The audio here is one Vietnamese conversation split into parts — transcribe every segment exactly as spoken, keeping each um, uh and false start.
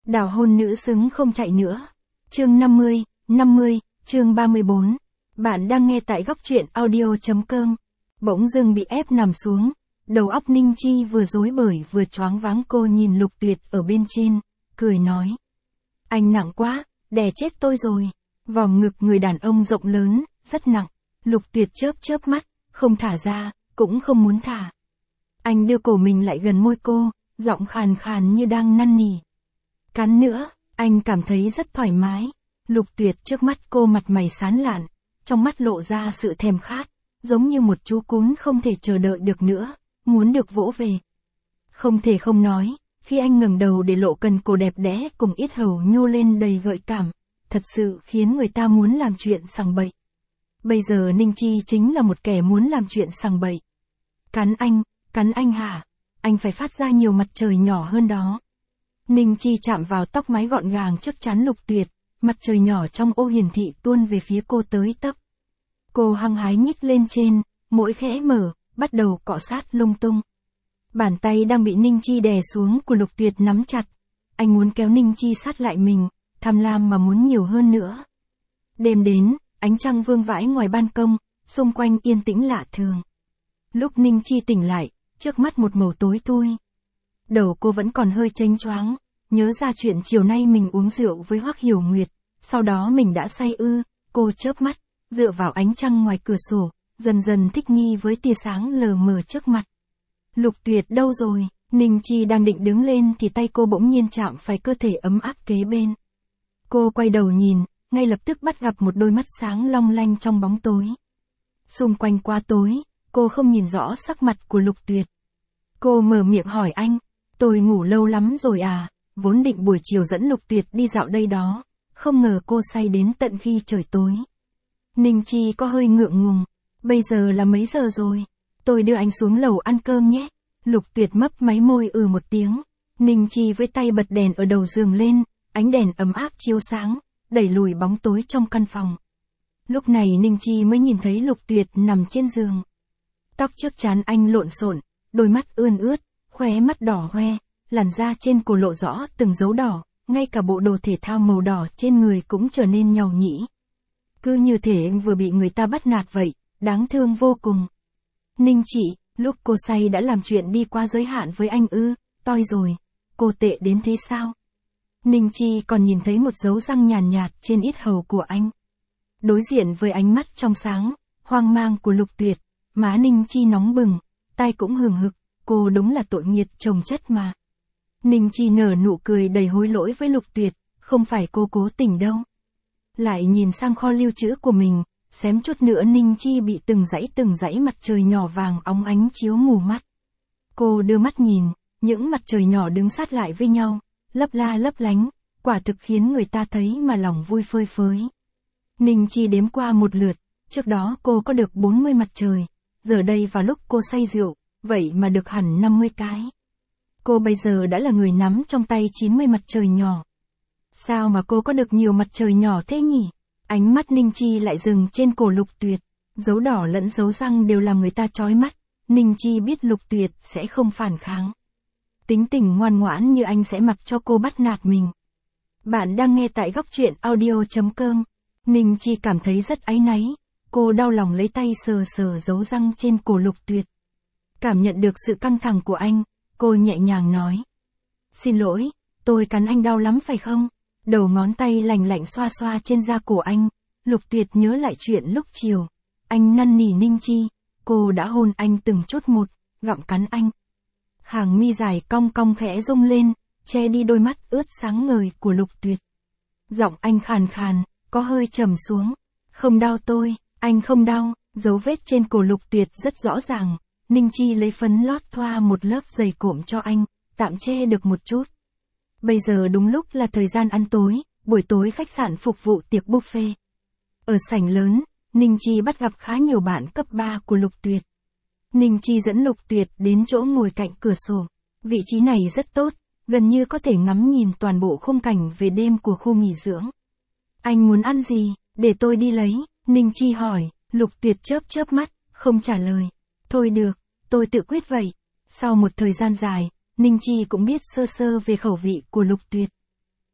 Đào hôn nữ xứng không chạy nữa. Chương năm mươi, năm mươi, chương ba mươi bốn. Bạn đang nghe tại góc truyện audio.com. Bỗng dưng bị ép nằm xuống. Đầu óc Ninh Chi vừa rối bời vừa choáng váng, cô nhìn Lục Tuyệt ở bên trên, cười nói. Anh nặng quá, đè chết tôi rồi. Vòng ngực người đàn ông rộng lớn, rất nặng. Lục Tuyệt chớp chớp mắt, không thả ra, cũng không muốn thả. Anh đưa cổ mình lại gần môi cô, giọng khàn khàn như đang năn nỉ. Cắn nữa, anh cảm thấy rất thoải mái. Lục Tuyệt trước mắt cô mặt mày sán lạn, trong mắt lộ ra sự thèm khát, giống như một chú cún không thể chờ đợi được nữa, muốn được vỗ về. Không thể không nói, khi anh ngẩng đầu để lộ cần cổ đẹp đẽ cùng yết hầu nhô lên đầy gợi cảm, thật sự khiến người ta muốn làm chuyện sằng bậy. Bây giờ Ninh Chi chính là một kẻ muốn làm chuyện sằng bậy. Cắn anh, cắn anh hả? Anh phải phát ra nhiều mặt trời nhỏ hơn đó. Ninh Chi chạm vào tóc mái gọn gàng chắc chắn Lục Tuyệt, mặt trời nhỏ trong ô hiển thị tuôn về phía cô tới tấp. Cô hăng hái nhích lên trên, mũi khẽ mở, bắt đầu cọ sát lung tung. Bàn tay đang bị Ninh Chi đè xuống của Lục Tuyệt nắm chặt. Anh muốn kéo Ninh Chi sát lại mình, tham lam mà muốn nhiều hơn nữa. Đêm đến, ánh trăng vương vãi ngoài ban công, xung quanh yên tĩnh lạ thường. Lúc Ninh Chi tỉnh lại, trước mắt một màu tối thui. Đầu cô vẫn còn hơi chênh choáng, nhớ ra chuyện chiều nay mình uống rượu với Hoắc Hiểu Nguyệt, sau đó mình đã say ư, cô chớp mắt, dựa vào ánh trăng ngoài cửa sổ, dần dần thích nghi với tia sáng lờ mờ trước mặt. Lục Tuyệt đâu rồi? Ninh Chi đang định đứng lên thì tay cô bỗng nhiên chạm phải cơ thể ấm áp kế bên. Cô quay đầu nhìn, ngay lập tức bắt gặp một đôi mắt sáng long lanh trong bóng tối. Xung quanh quá tối, cô không nhìn rõ sắc mặt của Lục Tuyệt. Cô mở miệng hỏi anh, tôi ngủ lâu lắm rồi à, vốn định buổi chiều dẫn Lục Tuyệt đi dạo đây đó, không ngờ cô say đến tận khi trời tối. Ninh Chi có hơi ngượng ngùng, bây giờ là mấy giờ rồi, tôi đưa anh xuống lầu ăn cơm nhé. Lục Tuyệt mấp máy môi ừ một tiếng. Ninh Chi với tay bật đèn ở đầu giường lên, ánh đèn ấm áp chiếu sáng, đẩy lùi bóng tối trong căn phòng. Lúc này Ninh Chi mới nhìn thấy Lục Tuyệt nằm trên giường. Tóc trước trán anh lộn xộn, đôi mắt ươn ướt, khóe mắt đỏ hoe, làn da trên cổ lộ rõ từng dấu đỏ, ngay cả bộ đồ thể thao màu đỏ trên người cũng trở nên nhàu nhĩ. Cứ như thể anh vừa bị người ta bắt nạt vậy, đáng thương vô cùng. Ninh Chị, lúc cô say đã làm chuyện đi qua giới hạn với anh ư? Toi rồi, cô tệ đến thế sao? Ninh Chi còn nhìn thấy một dấu răng nhàn nhạt, nhạt trên yết hầu của anh. Đối diện với ánh mắt trong sáng, hoang mang của Lục Tuyệt, má Ninh Chi nóng bừng, tai cũng hừng hực, cô đúng là tội nghiệt chồng chất mà. Ninh Chi nở nụ cười đầy hối lỗi với Lục Tuyệt, không phải cô cố tình đâu. Lại nhìn sang kho lưu trữ của mình, xém chút nữa Ninh Chi bị từng dãy từng dãy mặt trời nhỏ vàng óng ánh chiếu mù mắt. Cô đưa mắt nhìn, những mặt trời nhỏ đứng sát lại với nhau, lấp la lấp lánh, quả thực khiến người ta thấy mà lòng vui phơi phới. Ninh Chi đếm qua một lượt, trước đó cô có được bốn mươi mặt trời, giờ đây vào lúc cô say rượu, vậy mà được hẳn năm mươi cái. Cô bây giờ đã là người nắm trong tay chín mươi mặt trời nhỏ. Sao mà cô có được nhiều mặt trời nhỏ thế nhỉ? Ánh mắt Ninh Chi lại dừng trên cổ Lục Tuyệt, dấu đỏ lẫn dấu răng đều làm người ta chói mắt. Ninh Chi biết Lục Tuyệt sẽ không phản kháng. Tính tình ngoan ngoãn như anh sẽ mặc cho cô bắt nạt mình. Bạn đang nghe tại góc truyện audio.com. Ninh Chi cảm thấy rất áy náy, cô đau lòng lấy tay sờ sờ dấu răng trên cổ Lục Tuyệt. Cảm nhận được sự căng thẳng của anh, cô nhẹ nhàng nói. Xin lỗi, tôi cắn anh đau lắm phải không? Đầu ngón tay lành lạnh xoa xoa trên da cổ anh, Lục Tuyệt nhớ lại chuyện lúc chiều. Anh năn nỉ Ninh Chi, cô đã hôn anh từng chút một, gặm cắn anh. Hàng mi dài cong cong khẽ rung lên, che đi đôi mắt ướt sáng ngời của Lục Tuyệt. Giọng anh khàn khàn, có hơi trầm xuống. Không đau tôi, anh không đau. Dấu vết trên cổ Lục Tuyệt rất rõ ràng. Ninh Chi lấy phấn lót thoa một lớp dày cộm cho anh, tạm che được một chút. Bây giờ đúng lúc là thời gian ăn tối, buổi tối khách sạn phục vụ tiệc buffet. Ở sảnh lớn, Ninh Chi bắt gặp khá nhiều bạn cấp ba của Lục Tuyệt. Ninh Chi dẫn Lục Tuyệt đến chỗ ngồi cạnh cửa sổ. Vị trí này rất tốt, gần như có thể ngắm nhìn toàn bộ khung cảnh về đêm của khu nghỉ dưỡng. Anh muốn ăn gì, để tôi đi lấy, Ninh Chi hỏi. Lục Tuyệt chớp chớp mắt, không trả lời. Thôi được, tôi tự quyết vậy. Sau một thời gian dài, Ninh Chi cũng biết sơ sơ về khẩu vị của Lục Tuyệt.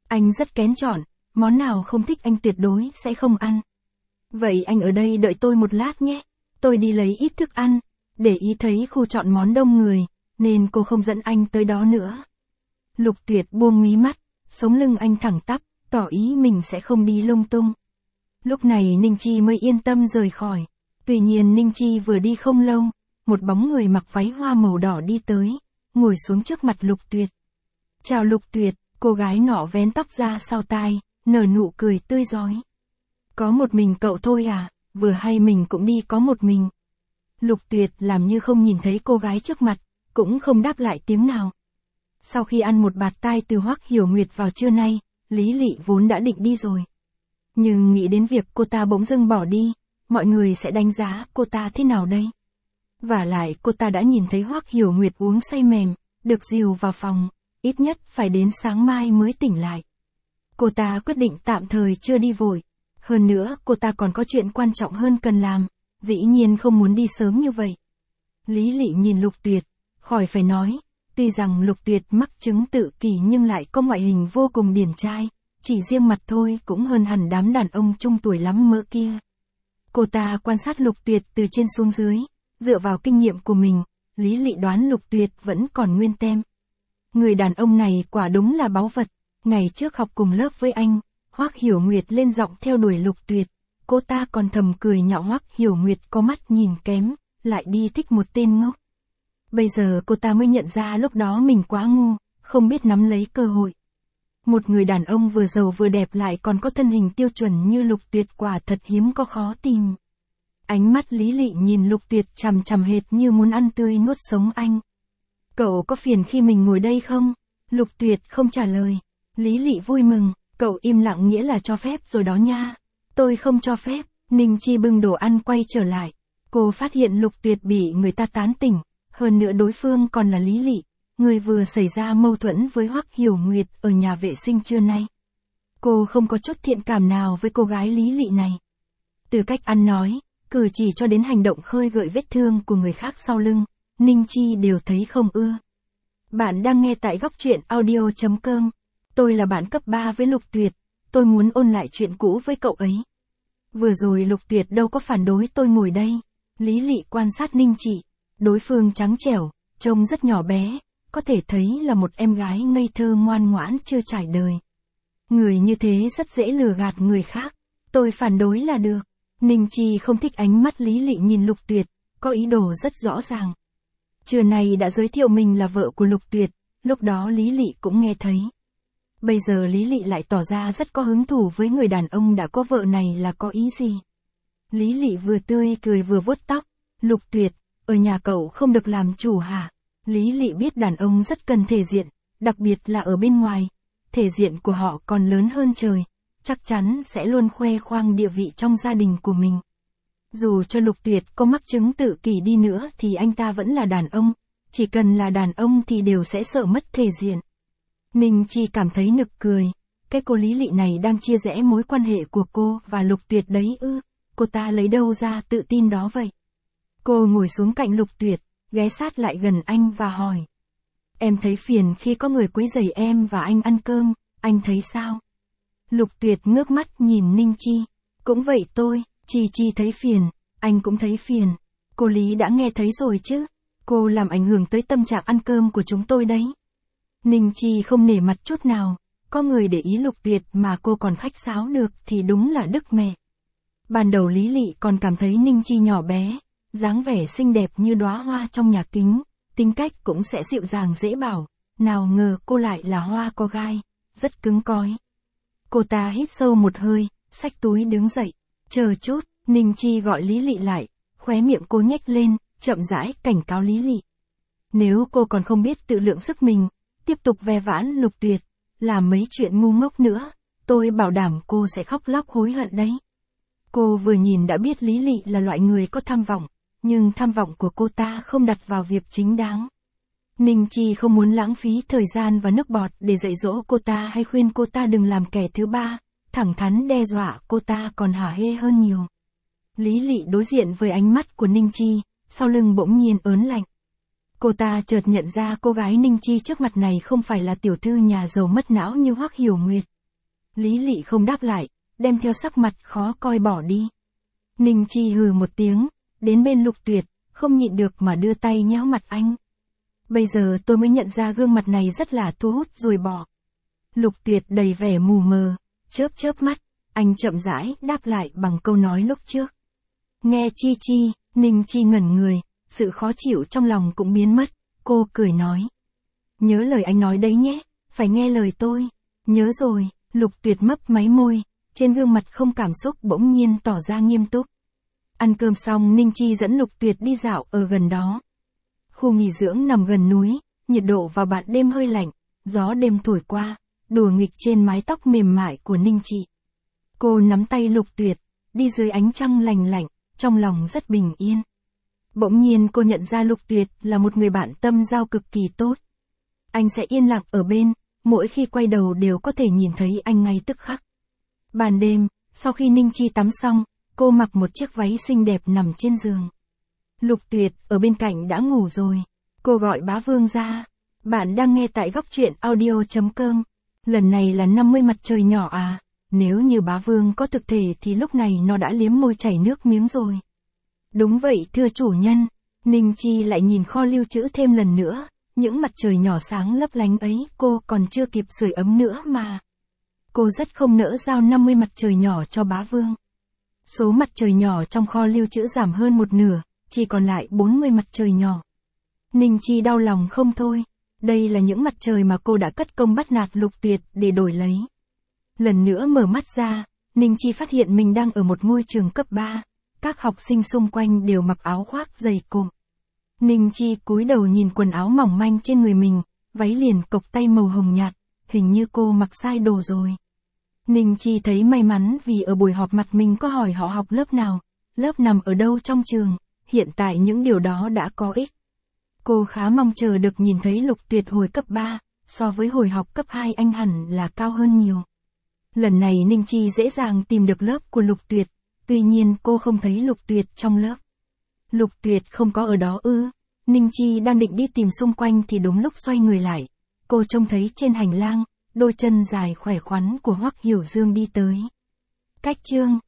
Anh rất kén chọn, món nào không thích anh tuyệt đối sẽ không ăn. Vậy anh ở đây đợi tôi một lát nhé, tôi đi lấy ít thức ăn, để ý thấy khu chọn món đông người, nên cô không dẫn anh tới đó nữa. Lục Tuyệt buông mí mắt, sống lưng anh thẳng tắp, tỏ ý mình sẽ không đi lung tung. Lúc này Ninh Chi mới yên tâm rời khỏi. Tuy nhiên Ninh Chi vừa đi không lâu, một bóng người mặc váy hoa màu đỏ đi tới, ngồi xuống trước mặt Lục Tuyệt. Chào Lục Tuyệt, cô gái nọ vén tóc ra sau tai, nở nụ cười tươi rói. Có một mình cậu thôi à, vừa hay mình cũng đi có một mình. Lục Tuyệt làm như không nhìn thấy cô gái trước mặt, cũng không đáp lại tiếng nào. Sau khi ăn một bạt tai từ Hoắc Hiểu Nguyệt vào trưa nay, Lý Lị vốn đã định đi rồi. Nhưng nghĩ đến việc cô ta bỗng dưng bỏ đi, mọi người sẽ đánh giá cô ta thế nào đây? Vả lại cô ta đã nhìn thấy Hoắc Hiểu Nguyệt uống say mềm, được dìu vào phòng, ít nhất phải đến sáng mai mới tỉnh lại. Cô ta quyết định tạm thời chưa đi vội. Hơn nữa cô ta còn có chuyện quan trọng hơn cần làm, dĩ nhiên không muốn đi sớm như vậy. Lý Lị nhìn Lục Tuyệt, khỏi phải nói, tuy rằng Lục Tuyệt mắc chứng tự kỷ nhưng lại có ngoại hình vô cùng điển trai, chỉ riêng mặt thôi cũng hơn hẳn đám đàn ông trung tuổi lắm mỡ kia. Cô ta quan sát Lục Tuyệt từ trên xuống dưới, dựa vào kinh nghiệm của mình, Lý Lị đoán Lục Tuyệt vẫn còn nguyên tem. Người đàn ông này quả đúng là báu vật, ngày trước học cùng lớp với anh, Hoắc Hiểu Nguyệt lên giọng theo đuổi Lục Tuyệt, cô ta còn thầm cười nhạo Hoắc Hiểu Nguyệt có mắt nhìn kém, lại đi thích một tên ngốc. Bây giờ cô ta mới nhận ra lúc đó mình quá ngu, không biết nắm lấy cơ hội. Một người đàn ông vừa giàu vừa đẹp lại còn có thân hình tiêu chuẩn như Lục Tuyệt quả thật hiếm có khó tìm. Ánh mắt Lý Lị nhìn Lục Tuyệt chằm chằm hệt như muốn ăn tươi nuốt sống anh. Cậu có phiền khi mình ngồi đây không? Lục Tuyệt không trả lời. Lý Lị vui mừng, cậu im lặng nghĩa là cho phép rồi đó nha. Tôi không cho phép. Ninh Chi bưng đồ ăn quay trở lại. Cô phát hiện Lục Tuyệt bị người ta tán tỉnh, hơn nữa đối phương còn là Lý Lị, người vừa xảy ra mâu thuẫn với Hoắc Hiểu Nguyệt ở nhà vệ sinh trưa nay. Cô không có chút thiện cảm nào với cô gái Lý Lị này. Từ cách ăn nói, cử chỉ cho đến hành động khơi gợi vết thương của người khác sau lưng, Ninh Chi đều thấy không ưa. Bạn đang nghe tại góc truyện audio chấm com. Tôi là bạn cấp ba với Lục Tuyệt, tôi muốn ôn lại chuyện cũ với cậu ấy. Vừa rồi Lục Tuyệt đâu có phản đối tôi ngồi đây. Lý Lị quan sát Ninh Chi, đối phương trắng trẻo, trông rất nhỏ bé, có thể thấy là một em gái ngây thơ ngoan ngoãn chưa trải đời. Người như thế rất dễ lừa gạt người khác, tôi phản đối là được. Ninh Chi không thích ánh mắt Lý Lị nhìn Lục Tuyệt, có ý đồ rất rõ ràng. Trưa nay đã giới thiệu mình là vợ của Lục Tuyệt, lúc đó Lý Lị cũng nghe thấy. Bây giờ Lý Lị lại tỏ ra rất có hứng thú với người đàn ông đã có vợ này là có ý gì? Lý Lị vừa tươi cười vừa vuốt tóc. Lục Tuyệt, ở nhà cậu không được làm chủ hả? Lý Lị biết đàn ông rất cần thể diện, đặc biệt là ở bên ngoài. Thể diện của họ còn lớn hơn trời, chắc chắn sẽ luôn khoe khoang địa vị trong gia đình của mình. Dù cho Lục Tuyệt có mắc chứng tự kỷ đi nữa thì anh ta vẫn là đàn ông, chỉ cần là đàn ông thì đều sẽ sợ mất thể diện. Ninh Chi cảm thấy nực cười, cái cô Lý Lị này đang chia rẽ mối quan hệ của cô và Lục Tuyệt đấy ư, cô ta lấy đâu ra tự tin đó vậy? Cô ngồi xuống cạnh Lục Tuyệt, ghé sát lại gần anh và hỏi. Em thấy phiền khi có người quấy rầy em và anh ăn cơm, anh thấy sao? Lục Tuyệt ngước mắt nhìn Ninh Chi, cũng vậy tôi, Chi Chi thấy phiền, anh cũng thấy phiền. Cô Lý đã nghe thấy rồi chứ, cô làm ảnh hưởng tới tâm trạng ăn cơm của chúng tôi đấy. Ninh Chi không nể mặt chút nào, có người để ý Lục Tuyệt mà cô còn khách sáo được thì đúng là đức mẹ. Ban đầu Lý Lị còn cảm thấy Ninh Chi nhỏ bé, dáng vẻ xinh đẹp như đóa hoa trong nhà kính, tính cách cũng sẽ dịu dàng dễ bảo, nào ngờ cô lại là hoa có gai, rất cứng cói. Cô ta hít sâu một hơi, xách túi đứng dậy, chờ chút, Ninh Chi gọi Lý Lị lại, khóe miệng cô nhếch lên, chậm rãi cảnh cáo Lý Lị. Nếu cô còn không biết tự lượng sức mình, tiếp tục ve vãn Lục Tuyệt, làm mấy chuyện ngu ngốc nữa, tôi bảo đảm cô sẽ khóc lóc hối hận đấy. Cô vừa nhìn đã biết Lý Lị là loại người có tham vọng, nhưng tham vọng của cô ta không đặt vào việc chính đáng. Ninh Chi không muốn lãng phí thời gian và nước bọt để dạy dỗ cô ta hay khuyên cô ta đừng làm kẻ thứ ba, thẳng thắn đe dọa cô ta còn hả hê hơn nhiều. Lý Lị đối diện với ánh mắt của Ninh Chi, sau lưng bỗng nhiên ớn lạnh. Cô ta chợt nhận ra cô gái Ninh Chi trước mặt này không phải là tiểu thư nhà giàu mất não như Hoắc Hiểu Nguyệt, Lý Lị không đáp lại, đem theo sắc mặt khó coi bỏ đi. Ninh Chi hừ một tiếng, đến bên Lục Tuyệt, không nhịn được mà đưa tay nhéo mặt anh. Bây giờ tôi mới nhận ra gương mặt này rất là thu hút rồi bỏ. Lục Tuyệt đầy vẻ mù mờ, chớp chớp mắt, anh chậm rãi đáp lại bằng câu nói lúc trước. Nghe Chi Chi, Ninh Chi ngẩn người, sự khó chịu trong lòng cũng biến mất, cô cười nói. Nhớ lời anh nói đấy nhé, phải nghe lời tôi. Nhớ rồi, Lục Tuyệt mấp máy môi, trên gương mặt không cảm xúc bỗng nhiên tỏ ra nghiêm túc. Ăn cơm xong Ninh Chi dẫn Lục Tuyệt đi dạo ở gần đó. Khu nghỉ dưỡng nằm gần núi, nhiệt độ vào ban đêm hơi lạnh, gió đêm thổi qua, đùa nghịch trên mái tóc mềm mại của Ninh Chi. Cô nắm tay Lục Tuyệt, đi dưới ánh trăng lành lạnh, trong lòng rất bình yên. Bỗng nhiên cô nhận ra Lục Tuyệt là một người bạn tâm giao cực kỳ tốt. Anh sẽ yên lặng ở bên, mỗi khi quay đầu đều có thể nhìn thấy anh ngay tức khắc. Ban đêm, sau khi Ninh Chi tắm xong, cô mặc một chiếc váy xinh đẹp nằm trên giường. Lục Tuyệt ở bên cạnh đã ngủ rồi. Cô gọi Bá Vương ra. Bạn đang nghe tại góc truyện audio chấm com. Lần này là năm mươi mặt trời nhỏ à? Nếu như Bá Vương có thực thể thì lúc này nó đã liếm môi chảy nước miếng rồi. Đúng vậy thưa chủ nhân. Ninh Chi lại nhìn kho lưu trữ thêm lần nữa. Những mặt trời nhỏ sáng lấp lánh ấy cô còn chưa kịp sưởi ấm nữa mà. Cô rất không nỡ giao năm mươi mặt trời nhỏ cho Bá Vương. Số mặt trời nhỏ trong kho lưu trữ giảm hơn một nửa, chỉ còn lại bốn mươi mặt trời nhỏ. Ninh Chi đau lòng không thôi. Đây là những mặt trời mà cô đã cất công bắt nạt Lục Tuyệt để đổi lấy. Lần nữa mở mắt ra, Ninh Chi phát hiện mình đang ở một ngôi trường cấp ba. Các học sinh xung quanh đều mặc áo khoác dày cộm. Ninh Chi cúi đầu nhìn quần áo mỏng manh trên người mình, váy liền cộc tay màu hồng nhạt, hình như cô mặc sai đồ rồi. Ninh Chi thấy may mắn vì ở buổi họp mặt mình có hỏi họ học lớp nào, lớp nằm ở đâu trong trường, hiện tại những điều đó đã có ích. Cô khá mong chờ được nhìn thấy Lục Tuyệt hồi cấp ba, so với hồi học cấp hai anh hẳn là cao hơn nhiều. Lần này Ninh Chi dễ dàng tìm được lớp của Lục Tuyệt, tuy nhiên cô không thấy Lục Tuyệt trong lớp. Lục Tuyệt không có ở đó ư? Ninh Chi đang định đi tìm xung quanh thì đúng lúc xoay người lại. Cô trông thấy trên hành lang, đôi chân dài khỏe khoắn của Hoắc Hiểu Dương đi tới. Cách chương